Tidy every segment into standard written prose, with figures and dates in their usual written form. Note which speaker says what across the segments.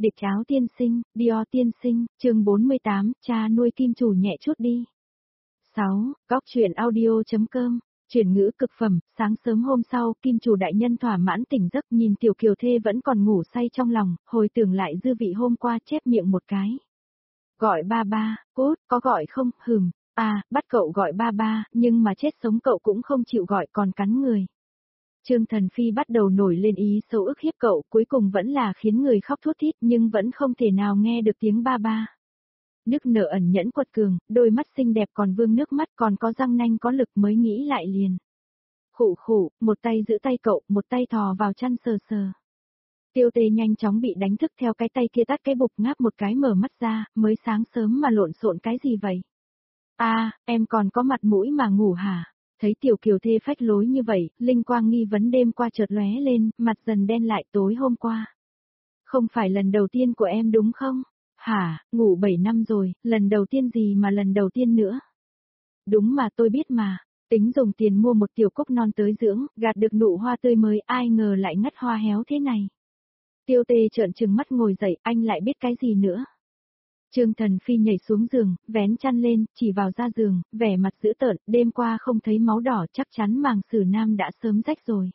Speaker 1: Địch áo tiên sinh, Dior tiên sinh, chương 48, cha nuôi kim chủ nhẹ chút đi. 6. Góc truyện audio.com, chuyển ngữ cực phẩm. Sáng sớm hôm sau, kim chủ đại nhân thỏa mãn tỉnh giấc, nhìn tiểu kiều thê vẫn còn ngủ say trong lòng, hồi tưởng lại dư vị hôm qua, chép miệng một cái. Gọi ba ba, cốt, có gọi không, bắt cậu gọi ba ba, nhưng mà chết sống cậu cũng không chịu gọi, còn cắn người. Trương Thần Phi bắt đầu nổi lên ý xấu ức hiếp cậu, cuối cùng vẫn là khiến người khóc thút thít, nhưng vẫn không thể nào nghe được tiếng ba ba. Nức nở ẩn nhẫn quật cường, đôi mắt xinh đẹp còn vương nước mắt, còn có răng nanh có lực, mới nghĩ lại liền. Khụ khụ, một tay giữ tay cậu, một tay thò vào chăn sờ sờ. Tiêu Tê nhanh chóng bị đánh thức, theo cái tay kia tát cái bục, ngáp một cái mở mắt ra, mới sáng sớm mà lộn xộn cái gì vậy? Em còn có mặt mũi mà ngủ hả? Thấy tiểu kiều thê phách lối như vậy, linh quang nghi vấn đêm qua chợt lóe lên, mặt dần đen lại. Tối hôm qua. Không phải lần đầu tiên của em đúng không? Hả, ngủ 7 năm rồi, lần đầu tiên gì mà lần đầu tiên nữa? Đúng mà, tôi biết mà, tính dùng tiền mua một tiểu cúc non tới dưỡng, gạt được nụ hoa tươi mới, ai ngờ lại ngắt hoa héo thế này. Tiêu Tê trợn trừng mắt ngồi dậy, anh lại biết cái gì nữa? Trương Thần Phi nhảy xuống giường, vén chăn lên, chỉ vào ra giường, vẻ mặt dữ tợn, đêm qua không thấy máu đỏ, chắc chắn màng sườn nam đã sớm rách rồi.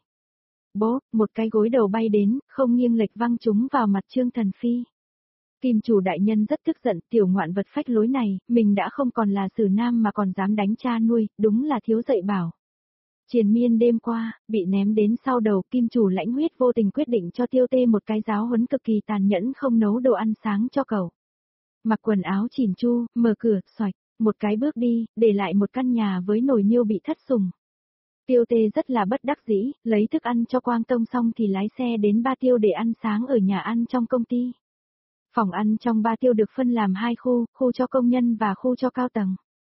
Speaker 1: Bố, một cái gối đầu bay đến, không nghiêng lệch văng trúng vào mặt Trương Thần Phi. Kim chủ đại nhân rất tức giận, tiểu ngoạn vật phách lối này, mình đã không còn là sườn nam mà còn dám đánh cha nuôi, đúng là thiếu dạy bảo. Triền miên đêm qua, bị ném đến sau đầu, kim chủ lãnh huyết vô tình quyết định cho Tiêu Tê một cái giáo huấn cực kỳ tàn nhẫn, không nấu đồ ăn sáng cho cậu. Mặc quần áo chỉn chu, mở cửa, xoạch, một cái bước đi, để lại một căn nhà với nồi niêu bị thất sủng. Tiêu Tê rất là bất đắc dĩ, lấy thức ăn cho Quang Tông xong thì lái xe đến Ba Tiêu để ăn sáng ở nhà ăn trong công ty. Phòng ăn trong Ba Tiêu được phân làm 2 khu, khu cho công nhân và khu cho cao tầng.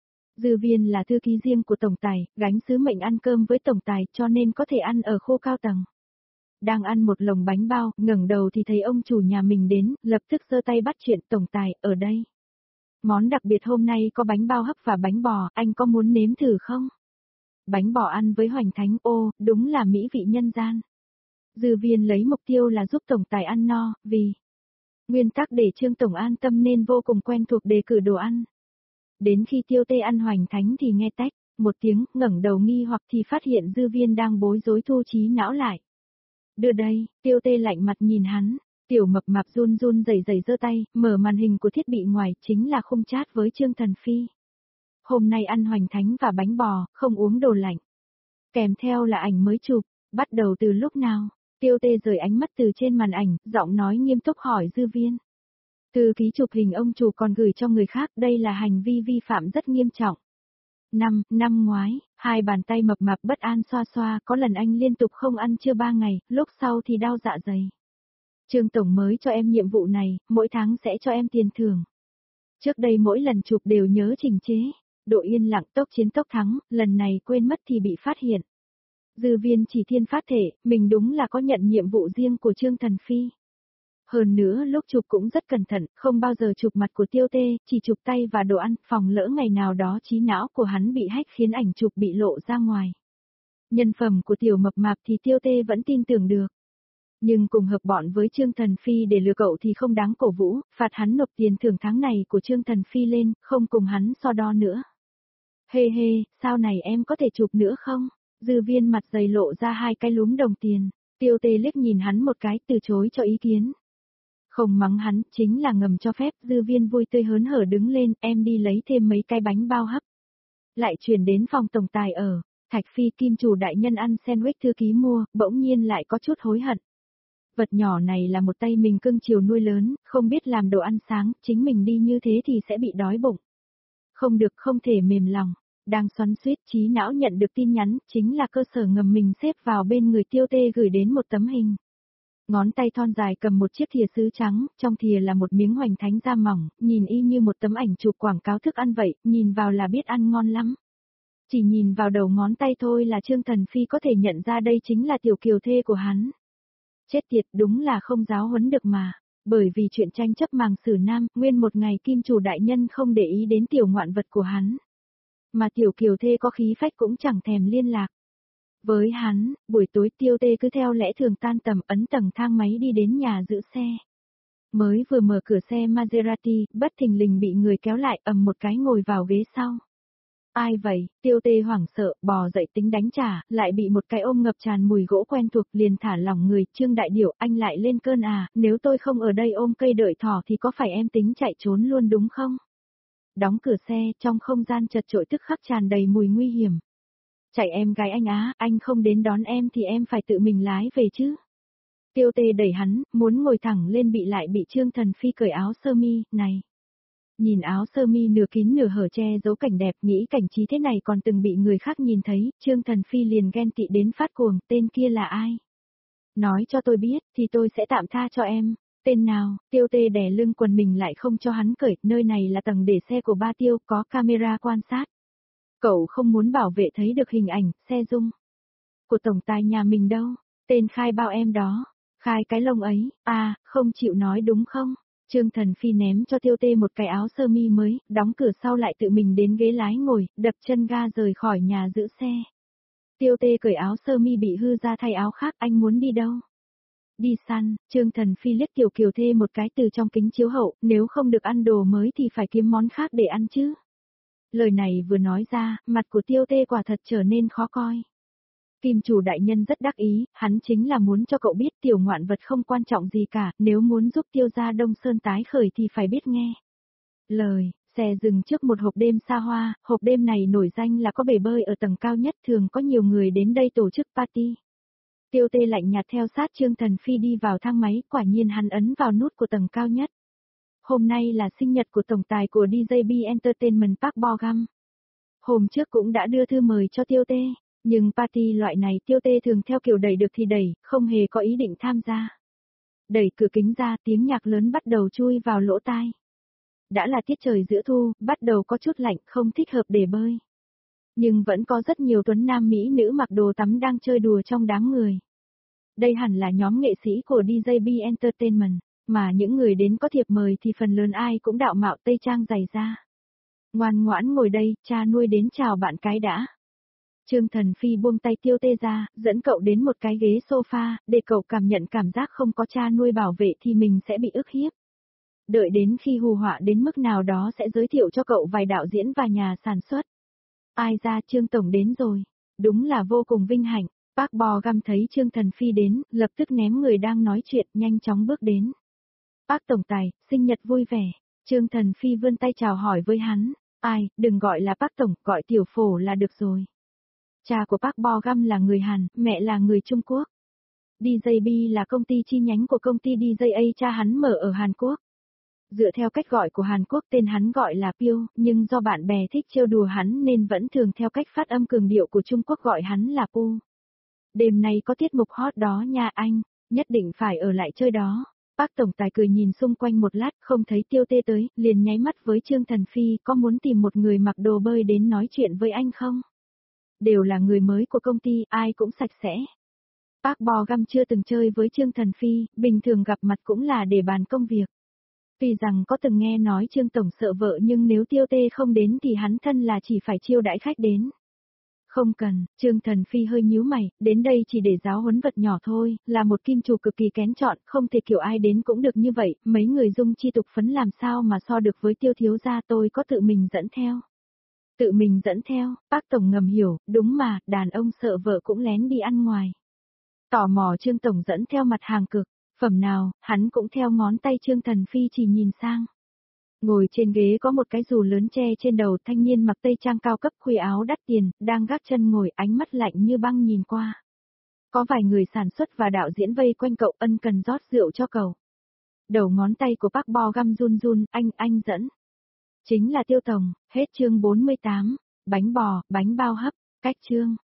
Speaker 1: Dư Viên là thư ký riêng của tổng tài, gánh sứ mệnh ăn cơm với tổng tài, cho nên có thể ăn ở khu cao tầng. Đang ăn một lồng bánh bao, ngẩng đầu thì thấy ông chủ nhà mình đến, lập tức giơ tay bắt chuyện, tổng tài, ở đây. Món đặc biệt hôm nay có bánh bao hấp và bánh bò, anh có muốn nếm thử không? Bánh bò ăn với hoành thánh, đúng là mỹ vị nhân gian. Dư Viên lấy mục tiêu là giúp tổng tài ăn no, vì nguyên tắc để Trương tổng an tâm nên vô cùng quen thuộc đề cử đồ ăn. Đến khi Tiêu Tê ăn hoành thánh thì nghe tách một tiếng, ngẩng đầu nghi hoặc thì phát hiện Dư Viên đang bối rối thu trí não lại. Đưa đây, Tiêu Tê lạnh mặt nhìn hắn, tiểu mập mạp run run rẩy rẩy giơ tay, mở màn hình của thiết bị ngoài, chính là khung chat với Trương Thần Phi. Hôm nay ăn hoành thánh và bánh bò, không uống đồ lạnh. Kèm theo là ảnh mới chụp, bắt đầu từ lúc nào? Tiêu Tê rời ánh mắt từ trên màn ảnh, giọng nói nghiêm túc hỏi Dư Viên. Thư ký chụp hình ông chủ còn gửi cho người khác, đây là hành vi vi phạm rất nghiêm trọng. Năm ngoái, 2 bàn tay mập mạp bất an xoa xoa, có lần anh liên tục không ăn trưa 3 ngày, lúc sau thì đau dạ dày. Trương tổng mới cho em nhiệm vụ này, mỗi tháng sẽ cho em tiền thưởng. Trước đây mỗi lần chụp đều nhớ chỉnh chế, độ yên lặng, tốc chiến tốc thắng, lần này quên mất thì bị phát hiện. Dư Viên chỉ thiên phát thể, mình đúng là có nhận nhiệm vụ riêng của Trương Thần Phi. Hơn nữa lúc chụp cũng rất cẩn thận, không bao giờ chụp mặt của Tiêu Tê, chỉ chụp tay và đồ ăn, phòng lỡ ngày nào đó trí não của hắn bị hack khiến ảnh chụp bị lộ ra ngoài. Nhân phẩm của tiểu mập mạp thì Tiêu Tê vẫn tin tưởng được. Nhưng cùng hợp bọn với Trương Thần Phi để lừa cậu thì không đáng cổ vũ, phạt hắn nộp tiền thưởng tháng này của Trương Thần Phi lên, không cùng hắn so đo nữa. Hê, sao này em có thể chụp nữa không? Dư Viên mặt dày lộ ra 2 cái lúm đồng tiền, Tiêu Tê liếc nhìn hắn một cái, từ chối cho ý kiến. Không mắng hắn, chính là ngầm cho phép. Dư Viên vui tươi hớn hở đứng lên, em đi lấy thêm mấy cái bánh bao hấp. Lại chuyển đến phòng tổng tài ở, Thạch Phi kim chủ đại nhân ăn sandwich thư ký mua, bỗng nhiên lại có chút hối hận. Vật nhỏ này là một tay mình cưng chiều nuôi lớn, không biết làm đồ ăn sáng, chính mình đi như thế thì sẽ bị đói bụng. Không được, không thể mềm lòng. Đang xoắn xuýt, trí não nhận được tin nhắn, chính là cơ sở ngầm mình xếp vào bên người Tiêu Tê gửi đến một tấm hình. Ngón tay thon dài cầm một chiếc thìa sứ trắng, trong thìa là một miếng hoành thánh da mỏng, nhìn y như một tấm ảnh chụp quảng cáo thức ăn vậy, nhìn vào là biết ăn ngon lắm. Chỉ nhìn vào đầu ngón tay thôi là Trương Thần Phi có thể nhận ra đây chính là tiểu kiều thê của hắn. Chết tiệt, đúng là không giáo huấn được mà. Bởi vì chuyện tranh chấp màng sử nam, nguyên một ngày kim chủ đại nhân không để ý đến tiểu ngoạn vật của hắn. Mà tiểu kiều thê có khí phách cũng chẳng thèm liên lạc. Với hắn, buổi tối Tiêu Tê cứ theo lẽ thường tan tầm ấn tầng thang máy đi đến nhà giữ xe. Mới vừa mở cửa xe Maserati, bất thình lình bị người kéo lại ầm một cái ngồi vào ghế sau. Ai vậy? Tiêu Tê hoảng sợ, bò dậy tính đánh trả, lại bị một cái ôm ngập tràn mùi gỗ quen thuộc liền thả lỏng người. Trương Đại Điểu, anh lại lên cơn à, nếu tôi không ở đây ôm cây đợi thỏ thì có phải em tính chạy trốn luôn đúng không? Đóng cửa xe, trong không gian chật chội tức khắc tràn đầy mùi nguy hiểm. Chạy em gái anh á, anh không đến đón em thì em phải tự mình lái về chứ. Tiêu Tê đẩy hắn, muốn ngồi thẳng lên lại bị Trương Thần Phi cởi áo sơ mi, này. Nhìn áo sơ mi nửa kín nửa hở che giấu cảnh đẹp, nghĩ cảnh trí thế này còn từng bị người khác nhìn thấy, Trương Thần Phi liền ghen tị đến phát cuồng, tên kia là ai? Nói cho tôi biết, thì tôi sẽ tạm tha cho em. Tên nào? Tiêu Tê đè lưng quần mình lại không cho hắn cởi, nơi này là tầng để xe của ba Tiêu, có camera quan sát. Cậu không muốn bảo vệ thấy được hình ảnh, xe rung. Của tổng tài nhà mình đâu? Tên khai bao em đó. Khai cái lông ấy, à, không chịu nói đúng không? Trương Thần Phi ném cho Tiêu Tê một cái áo sơ mi mới, đóng cửa sau lại tự mình đến ghế lái ngồi, đập chân ga rời khỏi nhà giữ xe. Tiêu Tê cởi áo sơ mi bị hư ra thay áo khác, anh muốn đi đâu? Đi săn, Trương Thần Phi liếc Kiều Kiều Thê một cái từ trong kính chiếu hậu, nếu không được ăn đồ mới thì phải kiếm món khác để ăn chứ. Lời này vừa nói ra, mặt của Tiêu Tê quả thật trở nên khó coi. Kim chủ đại nhân rất đắc ý, hắn chính là muốn cho cậu biết tiểu ngoạn vật không quan trọng gì cả, nếu muốn giúp Tiêu gia Đông Sơn tái khởi thì phải biết nghe. Lời, xe dừng trước một hộp đêm xa hoa, hộp đêm này nổi danh là có bể bơi ở tầng cao nhất, thường có nhiều người đến đây tổ chức party. Tiêu Tê lạnh nhạt theo sát Trương Thần Phi đi vào thang máy, quả nhiên hắn ấn vào nút của tầng cao nhất. Hôm nay là sinh nhật của tổng tài của DJB Entertainment Park Bo-gum. Hôm trước cũng đã đưa thư mời cho Tiêu Tê, nhưng party loại này Tiêu Tê thường theo kiểu đẩy được thì đẩy, không hề có ý định tham gia. Đẩy cửa kính ra, tiếng nhạc lớn bắt đầu chui vào lỗ tai. Đã là tiết trời giữa thu, bắt đầu có chút lạnh, không thích hợp để bơi. Nhưng vẫn có rất nhiều tuấn nam mỹ nữ mặc đồ tắm đang chơi đùa trong đám người. Đây hẳn là nhóm nghệ sĩ của DJB Entertainment, mà những người đến có thiệp mời thì phần lớn ai cũng đạo mạo tây trang dày da. Ngoan ngoãn ngồi đây, cha nuôi đến chào bạn cái đã. Trương Thần Phi buông tay Tiêu Tê ra, dẫn cậu đến một cái ghế sofa, để cậu cảm nhận cảm giác không có cha nuôi bảo vệ thì mình sẽ bị ức hiếp. Đợi đến khi hù họa đến mức nào đó sẽ giới thiệu cho cậu vài đạo diễn và nhà sản xuất. Ai ra Trương Tổng đến rồi. Đúng là vô cùng vinh hạnh. Park Bo-gum thấy Trương Thần Phi đến, lập tức ném người đang nói chuyện, nhanh chóng bước đến. Park Tổng Tài, sinh nhật vui vẻ. Trương Thần Phi vươn tay chào hỏi với hắn. Ai, đừng gọi là Park Tổng, gọi Tiểu Phổ là được rồi. Cha của Park Bo-gum là người Hàn, mẹ là người Trung Quốc. DJB là công ty chi nhánh của công ty DJA cha hắn mở ở Hàn Quốc. Dựa theo cách gọi của Hàn Quốc tên hắn gọi là Piêu, nhưng do bạn bè thích trêu đùa hắn nên vẫn thường theo cách phát âm cường điệu của Trung Quốc gọi hắn là Pu. Đêm nay có tiết mục hot đó nha anh, nhất định phải ở lại chơi đó. Park Tổng Tài cười nhìn xung quanh một lát không thấy Tiêu Tê tới, liền nháy mắt với Trương Thần Phi, có muốn tìm một người mặc đồ bơi đến nói chuyện với anh không? Đều là người mới của công ty, ai cũng sạch sẽ. Park Bo-gum chưa từng chơi với Trương Thần Phi, bình thường gặp mặt cũng là để bàn công việc. Tuy rằng có từng nghe nói Trương Tổng sợ vợ nhưng nếu Tiêu Tê không đến thì hắn thân là chỉ phải chiêu đãi khách đến. Không cần, Trương Thần Phi hơi nhíu mày, đến đây chỉ để giáo huấn vật nhỏ thôi, là một kim chủ cực kỳ kén chọn, không thể kiểu ai đến cũng được như vậy, mấy người dung chi tục phấn làm sao mà so được với Tiêu thiếu gia, tôi có tự mình dẫn theo. Tự mình dẫn theo, Park Tổng ngầm hiểu, đúng mà, đàn ông sợ vợ cũng lén đi ăn ngoài. Tò mò Trương Tổng dẫn theo mặt hàng cực, phẩm nào, hắn cũng theo ngón tay Trương Thần Phi chỉ nhìn sang. Ngồi trên ghế có một cái dù lớn che trên đầu, thanh niên mặc tây trang cao cấp khuy áo đắt tiền, đang gác chân ngồi, ánh mắt lạnh như băng nhìn qua. Có vài người sản xuất và đạo diễn vây quanh cậu, ân cần rót rượu cho cậu. Đầu ngón tay của Park Bo-gum run run, anh dẫn. Chính là Tiêu Tổng, hết chương 48, bánh bò, bánh bao hấp, cách chương.